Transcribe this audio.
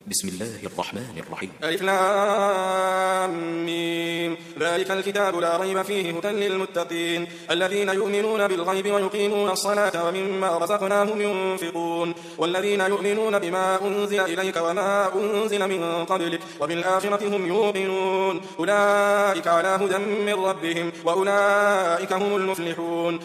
بسم الله الرحمن الرحيم. ألف لام ميم. ذلك الكتاب لا ريب فيه هدى للمتقين الذين يؤمنون بالغيب ويقيمون الصلاة ومما رزقناهم ينفقون والذين يؤمنون بما أنزل إليك وما أنزل من قبلك وبالآخرة هم يوقنون أولئك على هدى من ربهم وأولئك هم المفلحون.